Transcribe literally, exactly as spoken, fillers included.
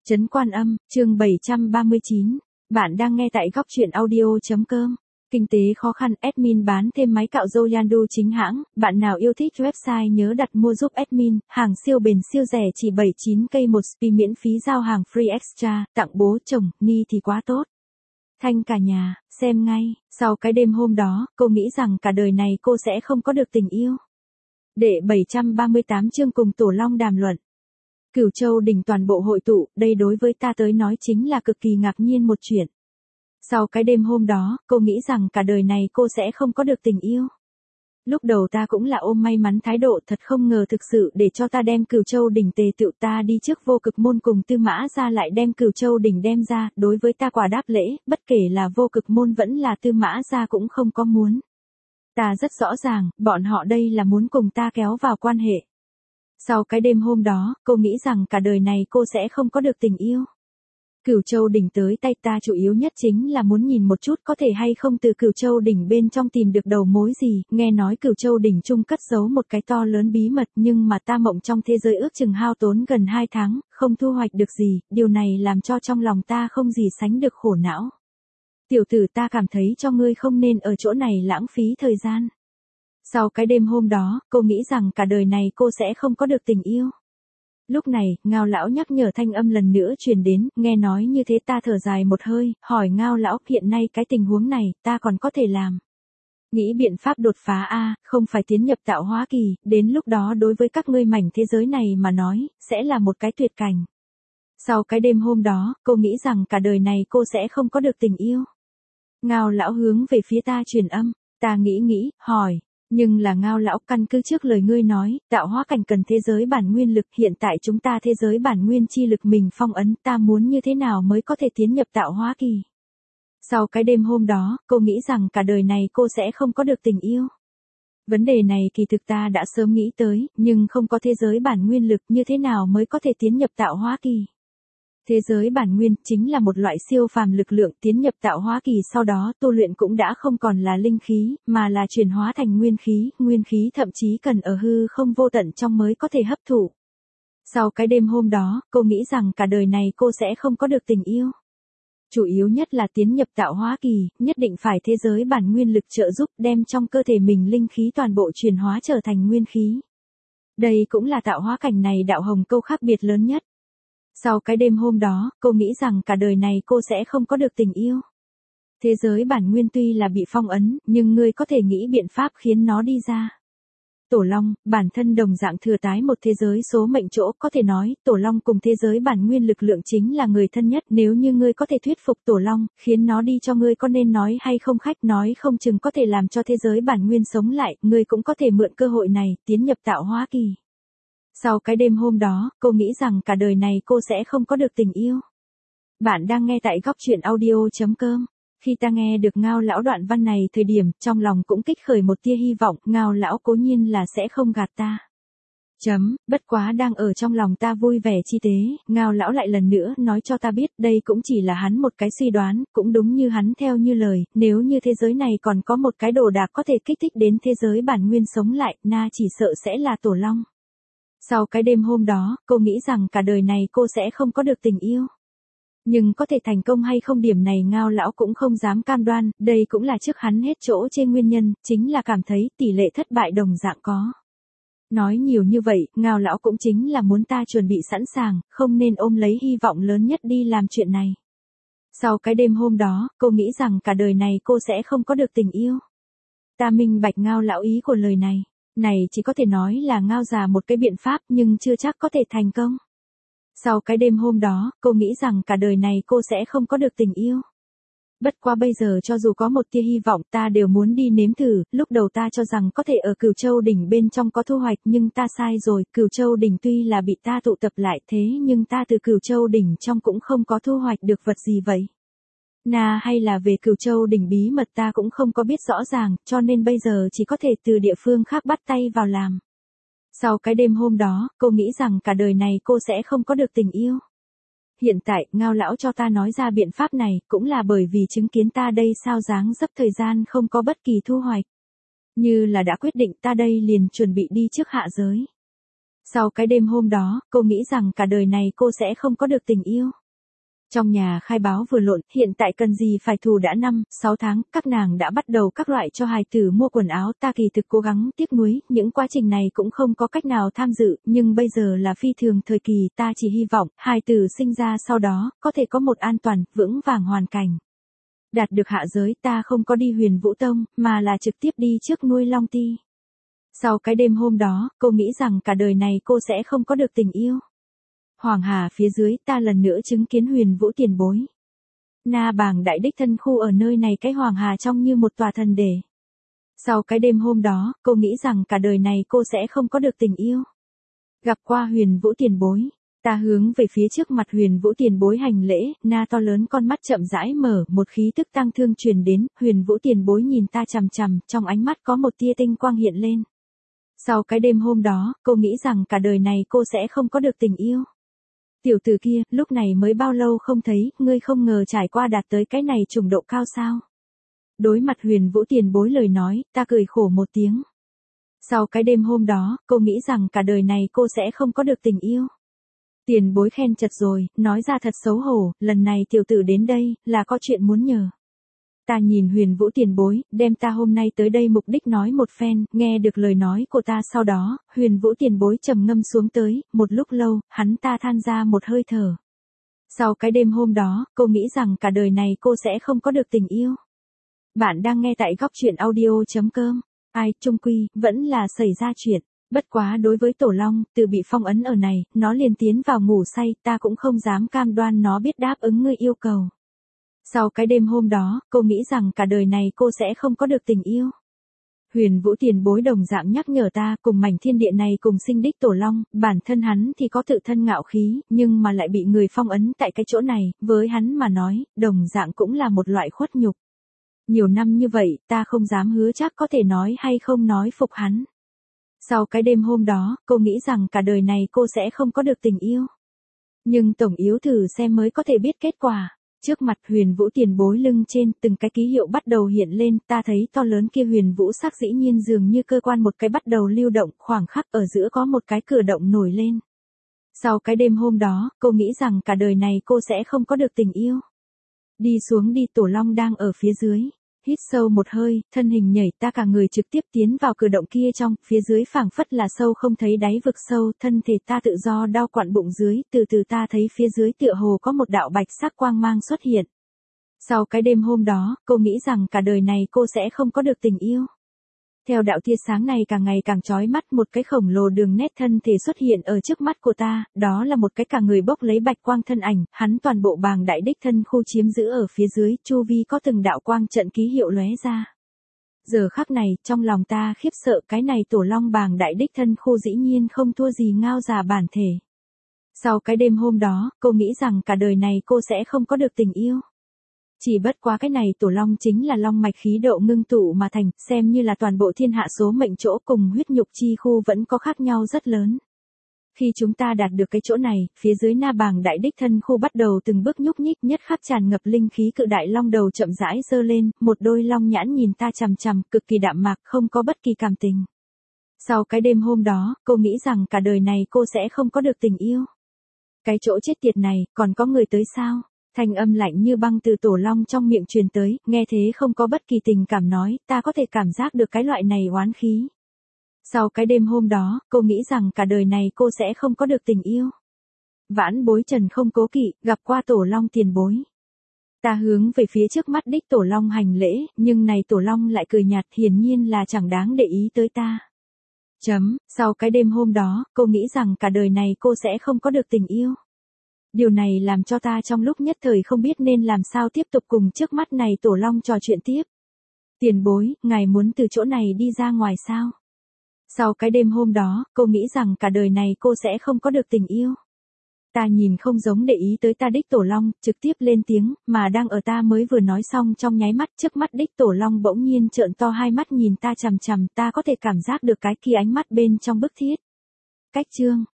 Trấn Quan Âm, chương bảy trăm ba mươi chín. Bạn đang nghe tại góc truyện audio.com. Kinh tế khó khăn, admin bán thêm máy cạo râu Yandu chính hãng. Bạn nào yêu thích website nhớ đặt mua giúp admin. Hàng siêu bền siêu rẻ chỉ bảy mươi chín k một spi miễn phí giao hàng free extra. Tặng bố chồng, ni thì quá tốt. Thanh cả nhà, xem ngay. Sau cái đêm hôm đó, cô nghĩ rằng cả đời này cô sẽ không có được tình yêu. Đệ bảy trăm ba mươi tám chương cùng Tổ Long đàm luận. Cửu Châu đỉnh toàn bộ hội tụ, đây đối với ta tới nói chính là cực kỳ ngạc nhiên một chuyện. Sau cái đêm hôm đó, cô nghĩ rằng cả đời này cô sẽ không có được tình yêu. Lúc đầu ta cũng là ôm may mắn thái độ, thật không ngờ thực sự để cho ta đem Cửu Châu đỉnh tề tựu, ta đi trước Vô Cực môn cùng Tư Mã ra lại đem Cửu Châu đỉnh đem ra, đối với ta quả đáp lễ, bất kể là Vô Cực môn vẫn là Tư Mã ra cũng không có muốn. Ta rất rõ ràng, bọn họ đây là muốn cùng ta kéo vào quan hệ. Sau cái đêm hôm đó, cô nghĩ rằng cả đời này cô sẽ không có được tình yêu. Cửu Châu đỉnh tới tay ta chủ yếu nhất chính là muốn nhìn một chút có thể hay không từ Cửu Châu đỉnh bên trong tìm được đầu mối gì, nghe nói Cửu Châu đỉnh chung cất giấu một cái to lớn bí mật, nhưng mà ta mộng trong thế giới ước chừng hao tốn gần hai tháng, không thu hoạch được gì, điều này làm cho trong lòng ta không gì sánh được khổ não. Tiểu tử, ta cảm thấy cho ngươi không nên ở chỗ này lãng phí thời gian. Sau cái đêm hôm đó, cô nghĩ rằng cả đời này cô sẽ không có được tình yêu. Lúc này, Ngao lão nhắc nhở thanh âm lần nữa truyền đến, nghe nói như thế ta thở dài một hơi, hỏi Ngao lão, hiện nay cái tình huống này, ta còn có thể làm. Nghĩ biện pháp đột phá a, không phải tiến nhập tạo hóa kỳ, đến lúc đó đối với các ngươi mảnh thế giới này mà nói, sẽ là một cái tuyệt cảnh. Sau cái đêm hôm đó, cô nghĩ rằng cả đời này cô sẽ không có được tình yêu. Ngao lão hướng về phía ta truyền âm, ta nghĩ nghĩ, hỏi. Nhưng là Ngao lão, căn cứ trước lời ngươi nói, tạo hóa cảnh cần thế giới bản nguyên lực, hiện tại chúng ta thế giới bản nguyên chi lực mình phong ấn, ta muốn như thế nào mới có thể tiến nhập tạo hóa kỳ. Sau cái đêm hôm đó, cô nghĩ rằng cả đời này cô sẽ không có được tình yêu. Vấn đề này kỳ thực ta đã sớm nghĩ tới, nhưng không có thế giới bản nguyên lực như thế nào mới có thể tiến nhập tạo hóa kỳ. Thế giới bản nguyên chính là một loại siêu phàm lực lượng, tiến nhập tạo hóa kỳ sau đó tu luyện cũng đã không còn là linh khí, mà là chuyển hóa thành nguyên khí, nguyên khí thậm chí cần ở hư không vô tận trong mới có thể hấp thụ. Sau cái đêm hôm đó, cô nghĩ rằng cả đời này cô sẽ không có được tình yêu. Chủ yếu nhất là tiến nhập tạo hóa kỳ, nhất định phải thế giới bản nguyên lực trợ giúp đem trong cơ thể mình linh khí toàn bộ chuyển hóa trở thành nguyên khí. Đây cũng là tạo hóa cảnh này đạo hồng câu khác biệt lớn nhất. Sau cái đêm hôm đó, cô nghĩ rằng cả đời này cô sẽ không có được tình yêu. Thế giới bản nguyên tuy là bị phong ấn, nhưng ngươi có thể nghĩ biện pháp khiến nó đi ra. Tổ Long, bản thân đồng dạng thừa tái một thế giới số mệnh chỗ, có thể nói, Tổ Long cùng thế giới bản nguyên lực lượng chính là người thân nhất, nếu như ngươi có thể thuyết phục Tổ Long, khiến nó đi cho ngươi có nên nói hay không khách nói không chừng có thể làm cho thế giới bản nguyên sống lại, ngươi cũng có thể mượn cơ hội này, tiến nhập tạo hóa kỳ. Sau cái đêm hôm đó, cô nghĩ rằng cả đời này cô sẽ không có được tình yêu. Bạn đang nghe tại góc truyện audio.com. Khi ta nghe được Ngao lão đoạn văn này thời điểm, trong lòng cũng kích khởi một tia hy vọng, Ngao lão cố nhiên là sẽ không gạt ta. Chấm, bất quá đang ở trong lòng ta vui vẻ chi tế, Ngao lão lại lần nữa nói cho ta biết, đây cũng chỉ là hắn một cái suy đoán, cũng đúng như hắn theo như lời, nếu như thế giới này còn có một cái đồ đạc có thể kích thích đến thế giới bản nguyên sống lại, na chỉ sợ sẽ là Tổ Long. Sau cái đêm hôm đó, cô nghĩ rằng cả đời này cô sẽ không có được tình yêu. Nhưng có thể thành công hay không điểm này Ngao lão cũng không dám cam đoan, đây cũng là trước hắn hết chỗ trên nguyên nhân, chính là cảm thấy tỷ lệ thất bại đồng dạng có. Nói nhiều như vậy, Ngao lão cũng chính là muốn ta chuẩn bị sẵn sàng, không nên ôm lấy hy vọng lớn nhất đi làm chuyện này. Sau cái đêm hôm đó, cô nghĩ rằng cả đời này cô sẽ không có được tình yêu. Ta minh bạch Ngao lão ý của lời này. Này chỉ có thể nói là Ngao già một cái biện pháp nhưng chưa chắc có thể thành công. Sau cái đêm hôm đó, cô nghĩ rằng cả đời này cô sẽ không có được tình yêu. Bất quá bây giờ cho dù có một tia hy vọng ta đều muốn đi nếm thử, lúc đầu ta cho rằng có thể ở Cửu Châu đỉnh bên trong có thu hoạch nhưng ta sai rồi, Cửu Châu đỉnh tuy là bị ta tụ tập lại thế nhưng ta từ Cửu Châu đỉnh trong cũng không có thu hoạch được vật gì vậy. Na hay là về Cửu Châu đỉnh bí mật ta cũng không có biết rõ ràng, cho nên bây giờ chỉ có thể từ địa phương khác bắt tay vào làm. Sau cái đêm hôm đó, cô nghĩ rằng cả đời này cô sẽ không có được tình yêu. Hiện tại, Ngao lão cho ta nói ra biện pháp này, cũng là bởi vì chứng kiến ta đây sao dáng dấp thời gian không có bất kỳ thu hoạch. Như là đã quyết định ta đây liền chuẩn bị đi trước hạ giới. Sau cái đêm hôm đó, cô nghĩ rằng cả đời này cô sẽ không có được tình yêu. Trong nhà khai báo vừa lộn, hiện tại cần gì phải thù đã năm, sáu tháng, các nàng đã bắt đầu các loại cho hài tử mua quần áo, ta kỳ thực cố gắng tiếc nuối, những quá trình này cũng không có cách nào tham dự, nhưng bây giờ là phi thường thời kỳ, ta chỉ hy vọng, hài tử sinh ra sau đó, có thể có một an toàn, vững vàng hoàn cảnh. Đạt được hạ giới, ta không có đi Huyền Vũ Tông, mà là trực tiếp đi trước nuôi Long Ti. Sau cái đêm hôm đó, cô nghĩ rằng cả đời này cô sẽ không có được tình yêu. Hoàng Hà phía dưới, ta lần nữa chứng kiến Huyền Vũ tiền bối. Na Bàng đại đích thân khu ở nơi này, cái Hoàng Hà trông như một tòa thần đề. Sau cái đêm hôm đó, cô nghĩ rằng cả đời này cô sẽ không có được tình yêu. Gặp qua Huyền Vũ tiền bối, ta hướng về phía trước mặt Huyền Vũ tiền bối hành lễ, na to lớn con mắt chậm rãi mở, một khí tức tăng thương truyền đến, Huyền Vũ tiền bối nhìn ta chằm chằm, trong ánh mắt có một tia tinh quang hiện lên. Sau cái đêm hôm đó, cô nghĩ rằng cả đời này cô sẽ không có được tình yêu. Tiểu tử kia, lúc này mới bao lâu không thấy, ngươi không ngờ trải qua đạt tới cái này trùng độ cao sao? Đối mặt Huyền Vũ tiền bối lời nói, ta cười khổ một tiếng. Sau cái đêm hôm đó, cô nghĩ rằng cả đời này cô sẽ không có được tình yêu. Tiền bối khen chật rồi, nói ra thật xấu hổ, lần này tiểu tử đến đây, là có chuyện muốn nhờ. Ta nhìn Huyền Vũ tiền bối, đem ta hôm nay tới đây mục đích nói một phen, nghe được lời nói của ta sau đó, Huyền Vũ tiền bối trầm ngâm xuống tới, một lúc lâu, hắn ta than ra một hơi thở. Sau cái đêm hôm đó, cô nghĩ rằng cả đời này cô sẽ không có được tình yêu. Bạn đang nghe tại góc truyện audio chấm com. Ai, chung quy, vẫn là xảy ra chuyện. Bất quá đối với Tổ Long, từ bị phong ấn ở này, nó liền tiến vào ngủ say, ta cũng không dám cam đoan nó biết đáp ứng ngươi yêu cầu. Sau cái đêm hôm đó, cô nghĩ rằng cả đời này cô sẽ không có được tình yêu. Huyền Vũ tiền bối đồng dạng nhắc nhở ta, cùng mảnh thiên địa này cùng sinh đích Tổ Long, bản thân hắn thì có tự thân ngạo khí, nhưng mà lại bị người phong ấn tại cái chỗ này, với hắn mà nói, đồng dạng cũng là một loại khuất nhục. Nhiều năm như vậy, ta không dám hứa chắc có thể nói hay không nói phục hắn. Sau cái đêm hôm đó, cô nghĩ rằng cả đời này cô sẽ không có được tình yêu. Nhưng tổng yếu thử xem mới có thể biết kết quả. Trước mặt Huyền Vũ tiền bối lưng trên, từng cái ký hiệu bắt đầu hiện lên, ta thấy to lớn kia Huyền Vũ sắc dĩ nhiên dường như cơ quan một cái bắt đầu lưu động, khoảng khắc ở giữa có một cái cửa động nổi lên. Sau cái đêm hôm đó, cô nghĩ rằng cả đời này cô sẽ không có được tình yêu. Đi xuống đi, Tổ Long đang ở phía dưới. Hít sâu một hơi, thân hình nhảy, ta cả người trực tiếp tiến vào cửa động kia trong, phía dưới phảng phất là sâu không thấy đáy vực sâu, thân thể ta tự do đau quặn bụng dưới, từ từ ta thấy phía dưới tựa hồ có một đạo bạch sắc quang mang xuất hiện. Sau cái đêm hôm đó, cô nghĩ rằng cả đời này cô sẽ không có được tình yêu. Theo đạo tia sáng này càng ngày càng chói mắt, một cái khổng lồ đường nét thân thể xuất hiện ở trước mắt của ta, đó là một cái cả người bốc lấy bạch quang thân ảnh, hắn toàn bộ Bàng đại đích thân khu chiếm giữ ở phía dưới, chu vi có từng đạo quang trận ký hiệu lóe ra. Giờ khắc này, trong lòng ta khiếp sợ, cái này Tổ Long Bàng đại đích thân khu dĩ nhiên không thua gì ngao già bản thể. Sau cái đêm hôm đó, cô nghĩ rằng cả đời này cô sẽ không có được tình yêu. Chỉ bất quá cái này Tổ Long chính là long mạch khí độ ngưng tụ mà thành, xem như là toàn bộ thiên hạ số mệnh chỗ cùng huyết nhục chi khu vẫn có khác nhau rất lớn. Khi chúng ta đạt được cái chỗ này, phía dưới Na Bàng đại đích thân khu bắt đầu từng bước nhúc nhích, nhất khắc tràn ngập linh khí cự đại long đầu chậm rãi giơ lên, một đôi long nhãn nhìn ta chằm chằm, cực kỳ đạm mạc, không có bất kỳ cảm tình. Sau cái đêm hôm đó, cô nghĩ rằng cả đời này cô sẽ không có được tình yêu. Cái chỗ chết tiệt này, còn có người tới sao? Thanh âm lạnh như băng từ Tổ Long trong miệng truyền tới, nghe thế không có bất kỳ tình cảm nói, ta có thể cảm giác được cái loại này oán khí. Sau cái đêm hôm đó, cô nghĩ rằng cả đời này cô sẽ không có được tình yêu. Vãn bối Trần không cố kỵ, gặp qua Tổ Long tiền bối. Ta hướng về phía trước mắt đích Tổ Long hành lễ, nhưng này Tổ Long lại cười nhạt, hiển nhiên là chẳng đáng để ý tới ta. Chấm, sau cái đêm hôm đó, cô nghĩ rằng cả đời này cô sẽ không có được tình yêu. Điều này làm cho ta trong lúc nhất thời không biết nên làm sao tiếp tục cùng trước mắt này Tổ Long trò chuyện tiếp. Tiền bối, ngài muốn từ chỗ này đi ra ngoài sao? Sau cái đêm hôm đó, cô nghĩ rằng cả đời này cô sẽ không có được tình yêu. Ta nhìn không giống để ý tới ta đích Tổ Long, trực tiếp lên tiếng, mà đang ở ta mới vừa nói xong trong nháy mắt, trước mắt đích Tổ Long bỗng nhiên trợn to hai mắt nhìn ta chằm chằm, ta có thể cảm giác được cái kia ánh mắt bên trong bức thiết. Cách chương